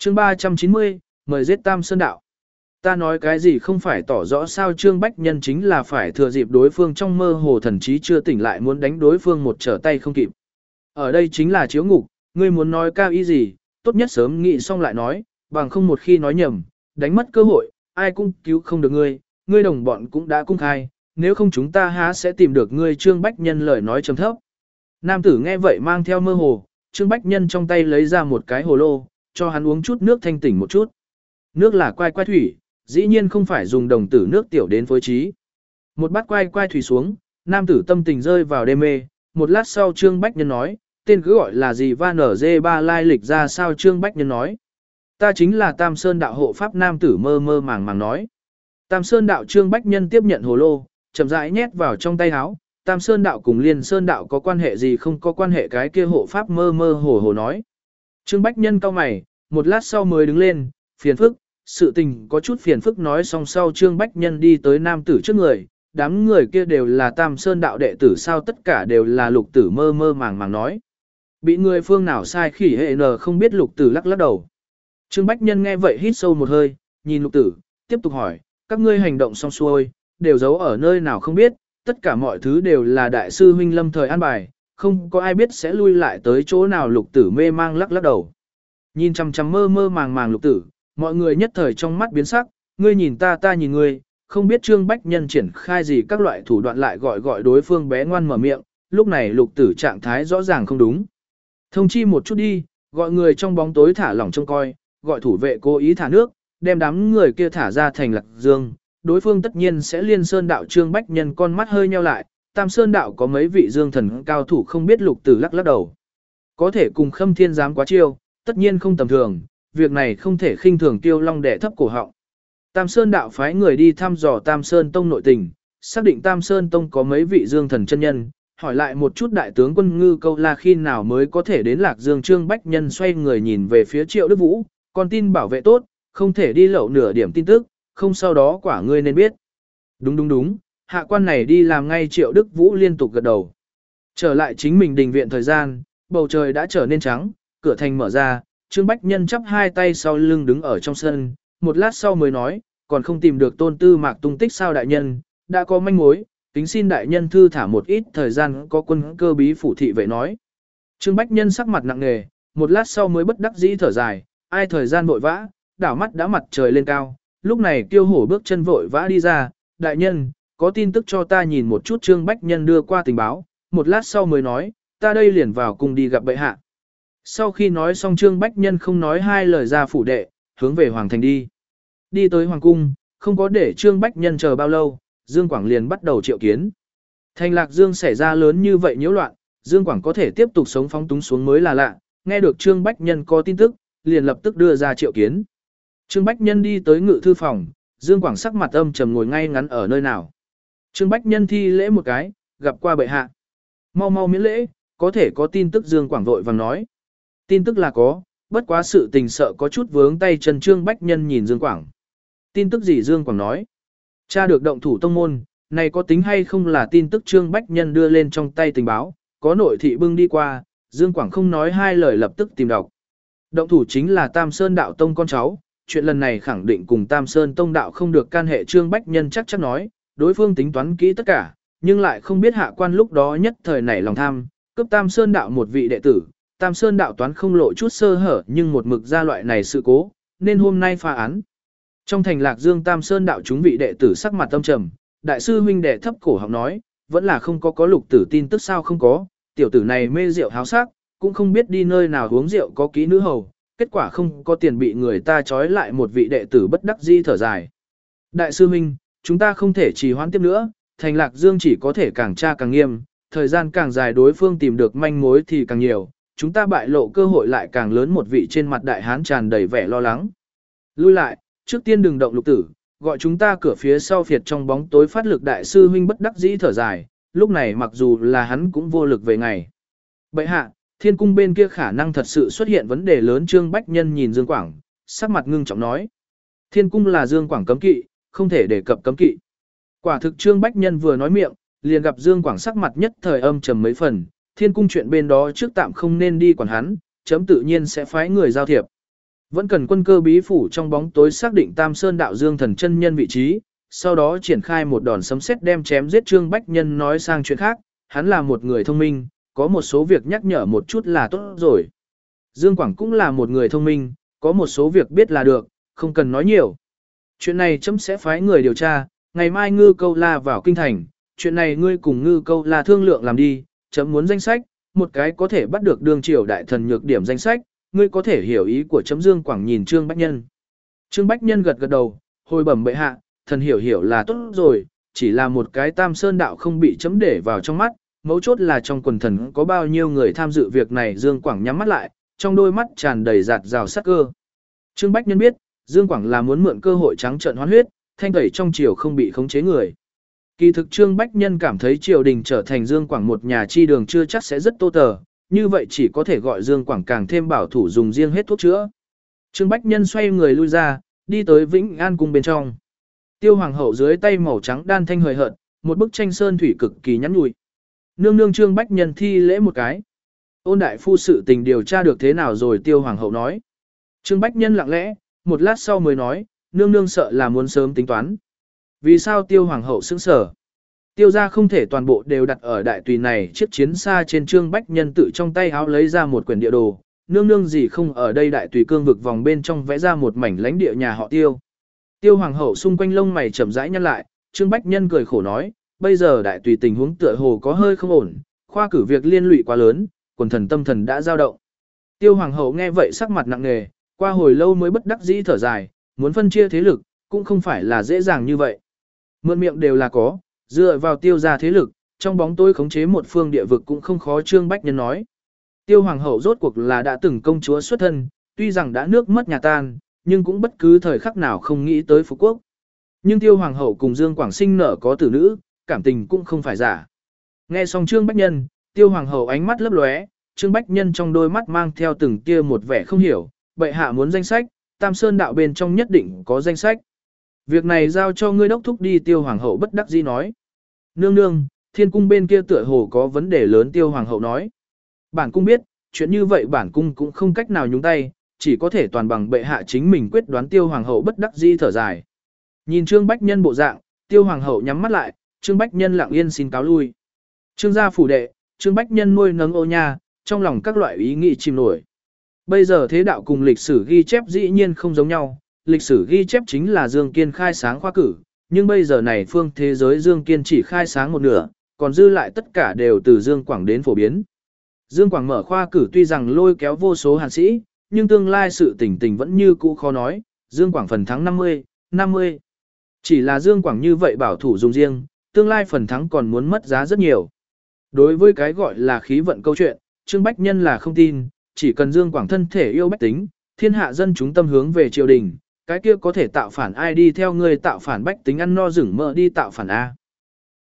Chương 390, mời giết Tam Sơn Đạo. Ta nói cái gì không phải tỏ rõ sao Trương Bách Nhân chính là phải thừa dịp đối phương trong mơ hồ thần trí chưa tỉnh lại muốn đánh đối phương một trở tay không kịp. Ở đây chính là chiếu ngục, ngươi muốn nói cao ý gì, tốt nhất sớm nghĩ xong lại nói, bằng không một khi nói nhầm, đánh mất cơ hội, ai cũng cứu không được ngươi đồng bọn cũng đã cung khai, nếu không chúng ta há sẽ tìm được ngươi. Trương Bách Nhân lời nói trầm thấp. Nam tử nghe vậy mang theo mơ hồ, Trương Bách Nhân trong tay lấy ra một cái hồ lô, cho hắn uống chút nước thanh tỉnh một chút. Nước là quai quai thủy, dĩ nhiên không phải dùng đồng tử nước tiểu đến phối trí. Một bát quai quai thủy xuống, nam tử tâm tình rơi vào đê mê, một lát sau Trương Bách Nhân nói, tên cứ gọi là gì và nở dê ba lai lịch ra sao. Trương Bách Nhân nói, ta chính là Tam Sơn Đạo hộ pháp. Nam tử mơ mơ màng màng nói. Tam Sơn Đạo. Trương Bách Nhân tiếp nhận hồ lô, chậm rãi nhét vào trong tay áo. Tam Sơn Đạo cùng Liên Sơn Đạo có quan hệ gì? Không có quan hệ. Cái kia hộ pháp mơ mơ hồ hồ nói. Trương Bách Nhân cau mày, một lát sau mới đứng lên, phiền phức, sự tình có chút phiền phức. Nói xong sau Trương Bách Nhân đi tới nam tử trước người, đám người kia đều là Tam Sơn Đạo đệ tử sao? Tất cả đều là lục tử. Mơ mơ màng màng nói. Bị người phương nào sai khỉ hệ nờ không biết. Lục tử lắc lắc đầu. Trương Bách Nhân nghe vậy hít sâu một hơi, nhìn lục tử, tiếp tục hỏi, các ngươi hành động xong xuôi, đều giấu ở nơi nào không biết, tất cả mọi thứ đều là đại sư huynh lâm thời an bài, không có ai biết sẽ lui lại tới chỗ nào. Lục tử mê mang lắc lắc đầu. Nhìn chằm chằm mơ mơ màng màng lục tử, mọi người nhất thời trong mắt biến sắc, ngươi nhìn ta ta nhìn ngươi, không biết Trương Bách Nhân triển khai gì các loại thủ đoạn lại gọi đối phương bé ngoan mở miệng. Lúc này lục tử trạng thái rõ ràng không đúng. Thông chi một chút đi, gọi người trong bóng tối thả lỏng trông coi, gọi thủ vệ cố ý thả nước, đem đám người kia thả ra thành Lạc Dương, đối phương tất nhiên sẽ Liên Sơn Đạo. Trương Bách Nhân con mắt hơi nheo lại, Tam Sơn Đạo có mấy vị dương thần cao thủ không biết. Lục tử lắc lắc đầu. Có thể cùng Khâm Thiên giám quá chiêu, tất nhiên không tầm thường, việc này không thể khinh thường. Tiêu Long đẻ thấp cổ họng. Tam Sơn Đạo phái người đi thăm dò Tam Sơn Tông nội tình, xác định Tam Sơn Tông có mấy vị dương thần chân nhân, hỏi lại một chút đại tướng quân Ngư Câu La khi nào mới có thể đến Lạc Dương. Trương Bách Nhân xoay người nhìn về phía Triệu Đức Vũ, con tin bảo vệ tốt, không thể đi lậu nửa điểm tin tức, không sau đó quả ngươi nên biết. Đúng, hạ quan này đi làm ngay. Triệu Đức Vũ liên tục gật đầu. Trở lại chính mình đình viện thời gian, bầu trời đã trở nên trắng, cửa thành mở ra, Trương Bách Nhân chắp hai tay sau lưng đứng ở trong sân, một lát sau mới nói, còn không tìm được Tôn Tư Mạc tung tích sao đại nhân? Đã có manh mối, kính xin đại nhân thư thả một ít thời gian. Có quân cơ bí phủ thị vệ nói. Trương Bách Nhân sắc mặt nặng nề, một lát sau mới bất đắc dĩ thở dài, ai thời gian vội vã, đảo mắt đã mặt trời lên cao. Lúc này Kiêu Hổ bước chân vội vã đi ra, đại nhân, có tin tức cho ta nhìn một chút. Trương Bách Nhân đưa qua tình báo, một lát sau mới nói, ta đây liền vào cùng đi gặp bệ hạ. Sau khi nói xong Trương Bách Nhân không nói hai lời ra phủ đệ, hướng về Hoàng thành đi. Đi tới Hoàng cung, không có để Trương Bách Nhân chờ bao lâu, Dương Quảng liền bắt đầu triệu kiến. Thành Lạc Dương xảy ra lớn như vậy nhiễu loạn, Dương Quảng có thể tiếp tục sống phóng túng xuống mới là lạ. Nghe được Trương Bách Nhân có tin tức, liền lập tức đưa ra triệu kiến. Trương Bách Nhân đi tới ngự thư phòng, Dương Quảng sắc mặt âm trầm ngồi ngay ngắn ở nơi nào. Trương Bách Nhân thi lễ một cái, gặp qua bệ hạ. Mau mau miễn lễ, có thể có tin tức. Dương Quảng vội vàng nói. Tin tức là có, bất quá sự tình sợ có chút vướng tay chân. Trương Bách Nhân nhìn Dương Quảng. Tin tức gì? Dương Quảng nói. Cha được động thủ tông môn, này có tính hay không là tin tức? Trương Bách Nhân đưa lên trong tay tình báo, có nội thị bưng đi qua, Dương Quảng không nói hai lời lập tức tìm đọc. Động thủ chính là Tam Sơn Đạo Tông con cháu, chuyện lần này khẳng định cùng Tam Sơn Tông Đạo không được can hệ. Trương Bách Nhân chắc chắn nói, đối phương tính toán kỹ tất cả, nhưng lại không biết hạ quan lúc đó nhất thời nảy lòng tham, cướp Tam Sơn Đạo một vị đệ tử. Tam Sơn Đạo toán không lộ chút sơ hở nhưng một mực ra loại này sự cố, nên hôm nay phá án. Trong thành Lạc Dương Tam Sơn Đạo chúng vị đệ tử sắc mặt âm trầm, đại sư huynh đệ thấp cổ họng nói, vẫn là không có lục tử tin tức sao? Không có, tiểu tử này mê rượu háo sắc, cũng không biết đi nơi nào uống rượu có kỹ nữ hầu, kết quả không có tiền bị người ta trói lại. Một vị đệ tử bất đắc dĩ thở dài. Đại sư huynh, chúng ta không thể trì hoãn tiếp nữa, thành Lạc Dương chỉ có thể càng tra càng nghiêm, thời gian càng dài đối phương tìm được manh mối thì càng nhiều, chúng ta bại lộ cơ hội lại càng lớn. Một vị trên mặt đại hán tràn đầy vẻ lo lắng. Lui lại, trước tiên đừng động lục tử, gọi chúng ta cửa phía sau phiệt trong bóng tối phát lực. Đại sư huynh bất đắc dĩ thở dài, lúc này mặc dù là hắn cũng vô lực về ngày. Bệ hạ, Thiên cung bên kia khả năng thật sự xuất hiện vấn đề lớn. Trương Bách Nhân nhìn Dương Quảng, sắc mặt ngưng trọng nói. Thiên cung là Dương Quảng cấm kỵ, không thể đề cập cấm kỵ. Quả thực Trương Bách Nhân vừa nói miệng, liền gặp Dương Quảng sắc mặt nhất thời âm trầm mấy phần. Thiên cung chuyện bên đó trước tạm không nên đi quản hắn, chấm tự nhiên sẽ phái người giao thiệp. Vẫn cần quân cơ bí phủ trong bóng tối xác định Tam Sơn đạo Dương thần chân nhân vị trí, sau đó triển khai một đòn sấm sét đem chém giết Trương Bách Nhân nói sang chuyện khác, hắn là một người thông minh, có một số việc nhắc nhở một chút là tốt rồi. Dương Quảng cũng là một người thông minh, có một số việc biết là được, không cần nói nhiều. Chuyện này chấm sẽ phái người điều tra, ngày mai Ngư Câu La vào kinh thành, chuyện này ngươi cùng Ngư Câu La thương lượng làm đi, chấm muốn danh sách, một cái có thể bắt được đương triều đại thần nhược điểm danh sách, ngươi có thể hiểu ý của chấm. Dương Quảng nhìn Trương Bách Nhân. Trương Bách Nhân gật gật đầu, hồi bẩm bệ hạ, thần hiểu là tốt rồi, chỉ là một cái Tam Sơn đạo không bị chấm để vào trong mắt, mấu chốt là trong quần thần có bao nhiêu người tham dự việc này. Dương Quảng nhắm mắt lại, trong đôi mắt tràn đầy giạt rào sắc cơ. Trương Bách Nhân biết, Dương Quảng là muốn mượn cơ hội trắng trợn hoán huyết, thanh tẩy trong triều không bị khống chế người. Kỳ thực Trương Bách Nhân cảm thấy triều đình trở thành Dương Quảng một nhà chi đường chưa chắc sẽ rất tô tờ, như vậy chỉ có thể gọi Dương Quảng càng thêm bảo thủ dùng riêng hết thuốc chữa. Trương Bách Nhân xoay người lui ra, đi tới Vĩnh An cung bên trong. Tiêu hoàng hậu dưới tay màu trắng đan thanh hời hợt, một bức tranh sơn thủy cực kỳ nhắn nhủi. Nương nương. Trương Bách Nhân thi lễ một cái. Ôn đại phu sự tình điều tra được thế nào rồi? Tiêu hoàng hậu nói. Trương Bách Nhân lặng lẽ, một lát sau mới nói, nương sợ là muốn sớm tính toán. Vì sao? Tiêu hoàng hậu sững sờ. Tiêu gia không thể toàn bộ đều đặt ở đại tùy này chiếc chiến xa trên. Trương Bách Nhân tự trong tay áo lấy ra một quyển địa đồ, nương gì không ở đây đại tùy cương vực vòng bên trong vẽ ra một mảnh lãnh địa nhà họ Tiêu. Tiêu hoàng hậu xung quanh lông mày chậm rãi nhăn lại, Trương Bách Nhân cười khổ nói, bây giờ đại tùy tình huống tựa hồ có hơi không ổn, khoa cử việc liên lụy quá lớn, quần thần tâm thần đã dao động. Tiêu hoàng hậu nghe vậy sắc mặt nặng nề, qua hồi lâu mới bất đắc dĩ thở dài, muốn phân chia thế lực, cũng không phải là dễ dàng như vậy. Mượn miệng đều là có, dựa vào Tiêu gia thế lực, trong bóng tối khống chế một phương địa vực cũng không khó. Trương Bách Nhân nói. Tiêu hoàng hậu rốt cuộc là đã từng công chúa xuất thân, tuy rằng đã nước mất nhà tan, nhưng cũng bất cứ thời khắc nào không nghĩ tới Phú Quốc. Nhưng Tiêu hoàng hậu cùng Dương Quảng sinh nở có tử nữ, cảm tình cũng không phải giả. Nghe xong Trương Bách Nhân, Tiêu hoàng hậu ánh mắt lấp lóe, Trương Bách Nhân trong đôi mắt mang theo từng tia một vẻ không hiểu, bệ hạ muốn danh sách, Tam Sơn đạo bên trong nhất định có danh sách. Việc này giao cho ngươi đốc thúc đi. Tiêu hoàng hậu bất đắc dĩ nói. Nương, thiên cung bên kia tựa hồ có vấn đề lớn. Tiêu hoàng hậu nói. Bản cung biết, chuyện như vậy bản cung cũng không cách nào nhúng tay, chỉ có thể toàn bằng bệ hạ chính mình quyết đoán. Tiêu hoàng hậu bất đắc dĩ thở dài. Nhìn Trương Bách Nhân bộ dạng, Tiêu hoàng hậu nhắm mắt lại, Trương Bách Nhân lặng yên xin cáo lui. Trương gia phủ đệ, Trương Bách Nhân nuôi nấng ô nha, trong lòng các loại ý nghĩ chìm nổi. Bây giờ thế đạo cùng lịch sử ghi chép dĩ nhiên không giống nhau, lịch sử ghi chép chính là Dương Kiên khai sáng khoa cử, nhưng bây giờ này phương thế giới Dương Kiên chỉ khai sáng một nửa, còn dư lại tất cả đều từ Dương Quảng đến phổ biến. Dương Quảng mở khoa cử tuy rằng lôi kéo vô số hàn sĩ, nhưng tương lai sự tình vẫn như cũ khó nói. Dương Quảng phần thắng 50. Chỉ là Dương Quảng như vậy bảo thủ dùng riêng, tương lai phần thắng còn muốn mất giá rất nhiều. Đối với cái gọi là khí vận câu chuyện, Trương Bách Nhân là không tin, chỉ cần Dương Quảng thân thể yêu bách tính, thiên hạ dân chúng tâm hướng về triều đình, cái kia có thể tạo phản ai đi theo người tạo phản bách tính ăn no rửng mỡ đi tạo phản A.